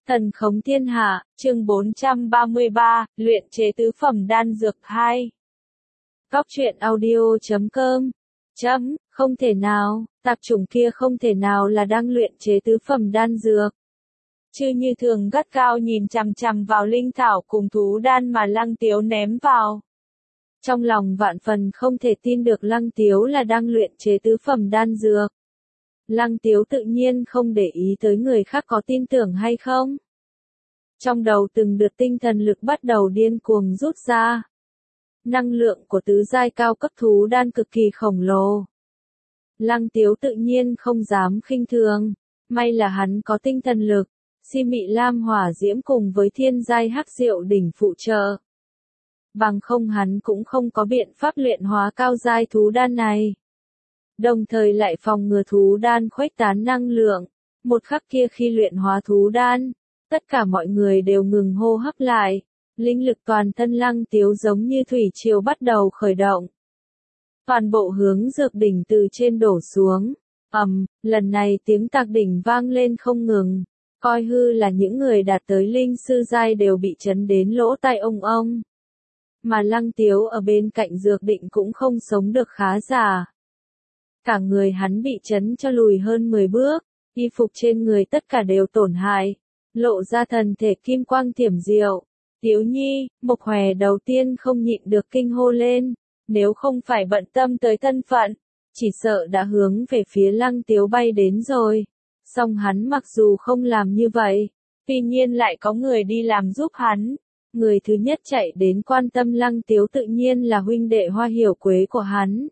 Thần khống thiên hạ, chương 433, luyện chế tứ phẩm đan dược 2. Góc truyện audio.com. Không thể nào, tạp chủng kia không thể nào là đang luyện chế tứ phẩm đan dược. Chư Như Thường gắt gao nhìn chằm chằm vào linh thảo cùng thú đan mà Lăng Tiếu ném vào. Trong lòng vạn phần không thể tin được Lăng Tiếu là đang luyện chế tứ phẩm đan dược. Lăng Tiếu tự nhiên không để ý tới người khác có tin tưởng hay không. Trong đầu từng đợt tinh thần lực bắt đầu điên cuồng rút ra. Năng lượng của tứ giai cao cấp thú đan cực kỳ khổng lồ. Lăng Tiếu tự nhiên không dám khinh thường, may là hắn có tinh thần lực, si mị lam hỏa diễm cùng với thiên giai hắc diệu đỉnh phụ trợ. Bằng không hắn cũng không có biện pháp luyện hóa cao giai thú đan này. Đồng thời lại phòng ngừa thú đan khuếch tán năng lượng. Một khắc kia khi luyện hóa thú đan, tất cả mọi người đều ngừng hô hấp lại. Linh lực toàn thân Lăng Tiếu giống như thủy triều bắt đầu khởi động. Toàn bộ hướng dược đỉnh từ trên đổ xuống. Lần này tiếng tạc đỉnh vang lên không ngừng. Coi hư là những người đạt tới linh sư giai đều bị chấn đến lỗ tai ông. Mà Lăng Tiếu ở bên cạnh dược định cũng không sống được khá giả. Cả người hắn bị chấn cho lùi hơn 10 bước, y phục trên người tất cả đều tổn hại, lộ ra thần thể kim quang thiểm diệu. Tiếu Nhi, Mộc Hòe đầu tiên không nhịn được kinh hô lên, nếu không phải bận tâm tới thân phận, chỉ sợ đã hướng về phía Lăng Tiếu bay đến rồi. Song hắn mặc dù không làm như vậy, tuy nhiên lại có người đi làm giúp hắn. Người thứ nhất chạy đến quan tâm Lăng Tiếu tự nhiên là huynh đệ Hoa Hiểu Quế của hắn.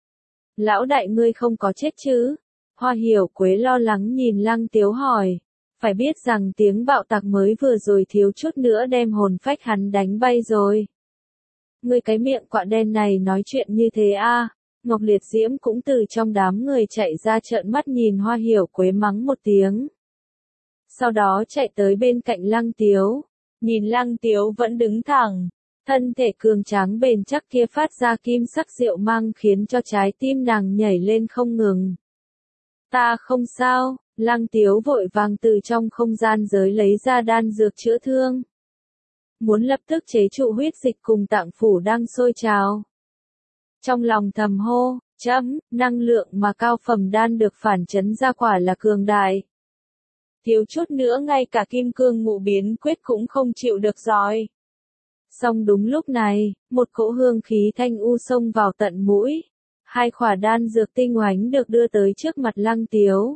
Lão đại ngươi không có chết chứ? Hoa Hiểu Quế lo lắng nhìn Lăng Tiếu hỏi. Phải biết rằng tiếng bạo tạc mới vừa rồi thiếu chút nữa đem hồn phách hắn đánh bay rồi. Ngươi cái miệng quạ đen này nói chuyện như thế à? Ngọc Liệt Diễm cũng từ trong đám người chạy ra trợn mắt nhìn Hoa Hiểu Quế mắng một tiếng. Sau đó chạy tới bên cạnh Lăng Tiếu. Nhìn Lăng Tiếu vẫn đứng thẳng. Thân thể cường tráng bền chắc kia phát ra kim sắc diệu mang khiến cho trái tim nàng nhảy lên không ngừng. Ta không sao, Lăng Tiếu vội vàng từ trong không gian giới lấy ra đan dược chữa thương. Muốn lập tức chế trụ huyết dịch cùng tạng phủ đang sôi trào. Trong lòng thầm hô, năng lượng mà cao phẩm đan được phản chấn ra quả là cường đại. Thiếu chút nữa ngay cả kim cương ngũ biến quyết cũng không chịu được rồi. Song đúng lúc này, một cỗ hương khí thanh u xông vào tận mũi. Hai khỏa đan dược tinh oánh được đưa tới trước mặt Lăng Tiếu.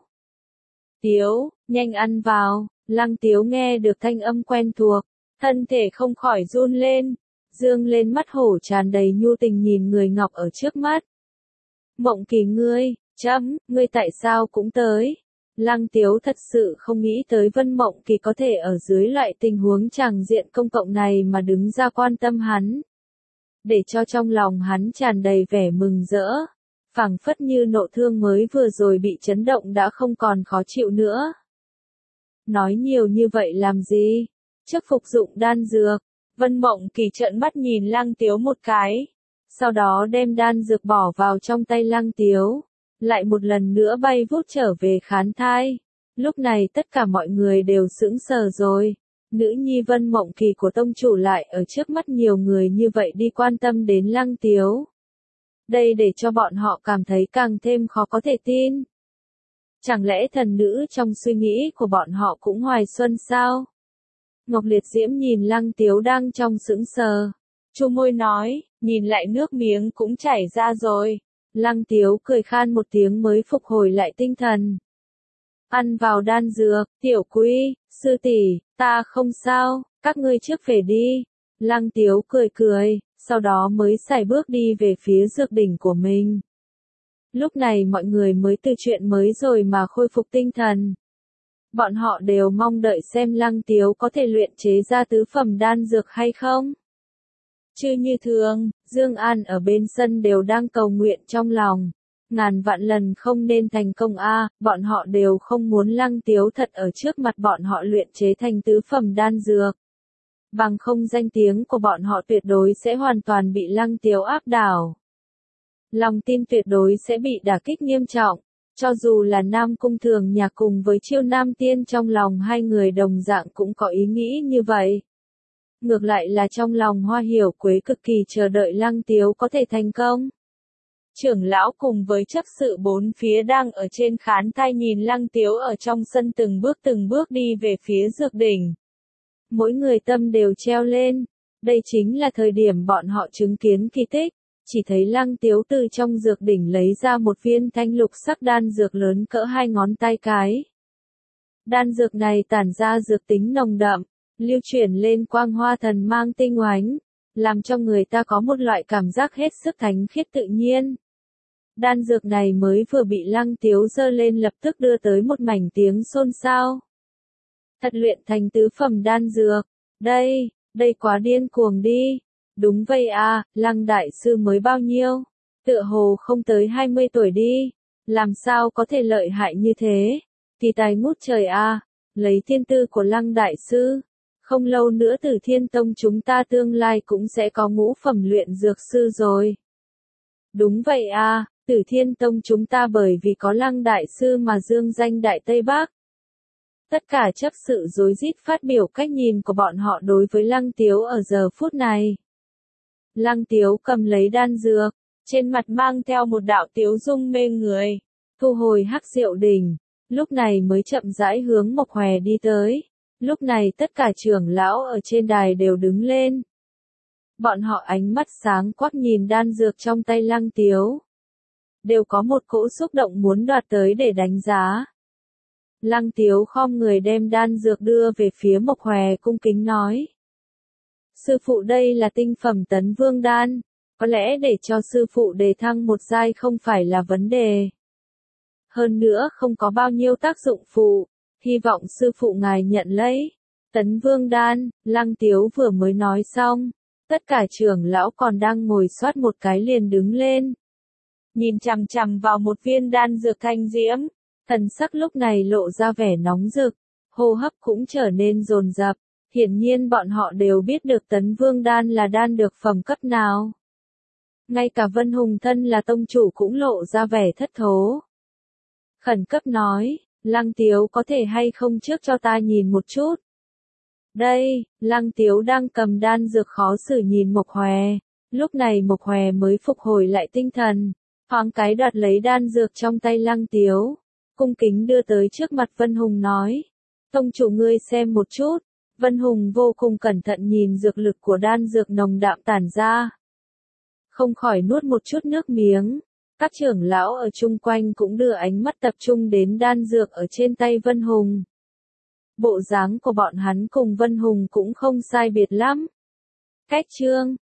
Tiếu, nhanh ăn vào. Lăng Tiếu nghe được thanh âm quen thuộc, thân thể không khỏi run lên, dương lên mắt hổ tràn đầy nhu tình nhìn người ngọc ở trước mắt. Mộng Kỳ ngươi, ngươi tại sao cũng tới? Lăng Tiếu thật sự không nghĩ tới Vân Mộng Kỳ có thể ở dưới loại tình huống tràng diện công cộng này mà đứng ra quan tâm hắn. Để cho trong lòng hắn tràn đầy vẻ mừng rỡ. Phảng phất như nộ thương mới vừa rồi bị chấn động đã không còn khó chịu nữa. Nói nhiều như vậy làm gì? Trước phục dụng đan dược, Vân Mộng Kỳ trợn mắt nhìn Lăng Tiếu một cái. Sau đó đem đan dược bỏ vào trong tay Lăng Tiếu. Lại một lần nữa bay vút trở về khán thai. Lúc này tất cả mọi người đều sững sờ rồi. Nữ nhi Vân Mộng Kỳ của tông chủ lại ở trước mắt nhiều người như vậy đi quan tâm đến Lăng Tiếu. Đây để cho bọn họ cảm thấy càng thêm khó có thể tin. Chẳng lẽ thần nữ trong suy nghĩ của bọn họ cũng hoài xuân sao? Ngọc Liệt Diễm nhìn Lăng Tiếu đang trong sững sờ. Chu môi nói, nhìn lại nước miếng cũng chảy ra rồi. Lăng Tiếu cười khan một tiếng mới phục hồi lại tinh thần. Ăn vào đan dược, Tiểu Quý, sư tỷ, ta không sao, các ngươi trước về đi. Lăng Tiếu cười cười, sau đó mới sải bước đi về phía dược đỉnh của mình. Lúc này mọi người mới từ chuyện mới rồi mà khôi phục tinh thần. Bọn họ đều mong đợi xem Lăng Tiếu có thể luyện chế ra tứ phẩm đan dược hay không. Chư Như Thường, Dương An ở bên sân đều đang cầu nguyện trong lòng. Ngàn vạn lần không nên thành công a, bọn họ đều không muốn Lăng Tiếu thật ở trước mặt bọn họ luyện chế thành tứ phẩm đan dược. Bằng không danh tiếng của bọn họ tuyệt đối sẽ hoàn toàn bị Lăng Tiếu áp đảo. Lòng tin tuyệt đối sẽ bị đả kích nghiêm trọng. Cho dù là Nam Cung Thường Nhạc cùng với Chiêu Nam Tiên trong lòng hai người đồng dạng cũng có ý nghĩ như vậy. Ngược lại là trong lòng Hoa Hiểu Quế cực kỳ chờ đợi Lăng Tiếu có thể thành công. Trưởng lão cùng với chấp sự bốn phía đang ở trên khán thai nhìn Lăng Tiếu ở trong sân từng bước đi về phía dược đỉnh. Mỗi người tâm đều treo lên, đây chính là thời điểm bọn họ chứng kiến kỳ tích, chỉ thấy Lăng Tiếu từ trong dược đỉnh lấy ra một viên thanh lục sắc đan dược lớn cỡ 2 ngón tay cái. Đan dược này tản ra dược tính nồng đậm, lưu chuyển lên quang hoa thần mang tinh oánh, làm cho người ta có một loại cảm giác hết sức thánh khiết tự nhiên. Đan dược này mới vừa bị Lăng Tiếu giơ lên lập tức đưa tới một mảnh tiếng xôn xao. Thật luyện thành tứ phẩm đan dược, đây quá điên cuồng đi. Đúng vậy à, Lăng đại sư mới bao nhiêu? Tựa hồ không tới 20 tuổi đi. Làm sao có thể lợi hại như thế? Kỳ tài ngút trời à, lấy thiên tư của Lăng đại sư. Không lâu nữa Tử Thiên Tông chúng ta tương lai cũng sẽ có ngũ phẩm luyện dược sư rồi. Đúng vậy à, Tử Thiên Tông chúng ta bởi vì có Lăng đại sư mà dương danh Đại Tây Bắc. Tất cả chấp sự rối rít phát biểu cách nhìn của bọn họ đối với Lăng Tiếu ở giờ phút này. Lăng Tiếu cầm lấy đan dược, trên mặt mang theo một đạo tiếu dung mê người, thu hồi hắc diệu đỉnh, lúc này mới chậm rãi hướng Mộc Hòe đi tới. Lúc này tất cả trưởng lão ở trên đài đều đứng lên. Bọn họ ánh mắt sáng quắc nhìn đan dược trong tay Lăng Tiếu. Đều có một cỗ xúc động muốn đoạt tới để đánh giá. Lăng Tiếu khom người đem đan dược đưa về phía Mộc Hòe cung kính nói. Sư phụ đây là tinh phẩm tấn vương đan, có lẽ để cho sư phụ đề thăng một giai không phải là vấn đề. Hơn nữa không có bao nhiêu tác dụng phụ, hy vọng sư phụ ngài nhận lấy. Tấn vương đan, Lăng Tiếu vừa mới nói xong, tất cả trưởng lão còn đang ngồi soát một cái liền đứng lên. Nhìn chằm chằm vào một viên đan dược thanh diễm, thần sắc lúc này lộ ra vẻ nóng rực, hô hấp cũng trở nên dồn dập. Hiển nhiên bọn họ đều biết được Tấn Vương đan là đan được phẩm cấp nào. Ngay cả Vân Hùng thân là tông chủ cũng lộ ra vẻ thất thố. Khẩn cấp nói, Lăng Tiếu có thể hay không trước cho ta nhìn một chút. Đây, Lăng Tiếu đang cầm đan dược khó xử nhìn Mộc Hòe. Lúc này Mộc Hòe mới phục hồi lại tinh thần, thoáng cái đoạt lấy đan dược trong tay Lăng Tiếu, cung kính đưa tới trước mặt Vân Hùng nói. Tông chủ ngươi xem một chút. Vân Hùng vô cùng cẩn thận nhìn dược lực của đan dược nồng đạm tản ra. Không khỏi nuốt một chút nước miếng. Các trưởng lão ở chung quanh cũng đưa ánh mắt tập trung đến đan dược ở trên tay Vân Hùng. Bộ dáng của bọn hắn cùng Vân Hùng cũng không sai biệt lắm. Cách chương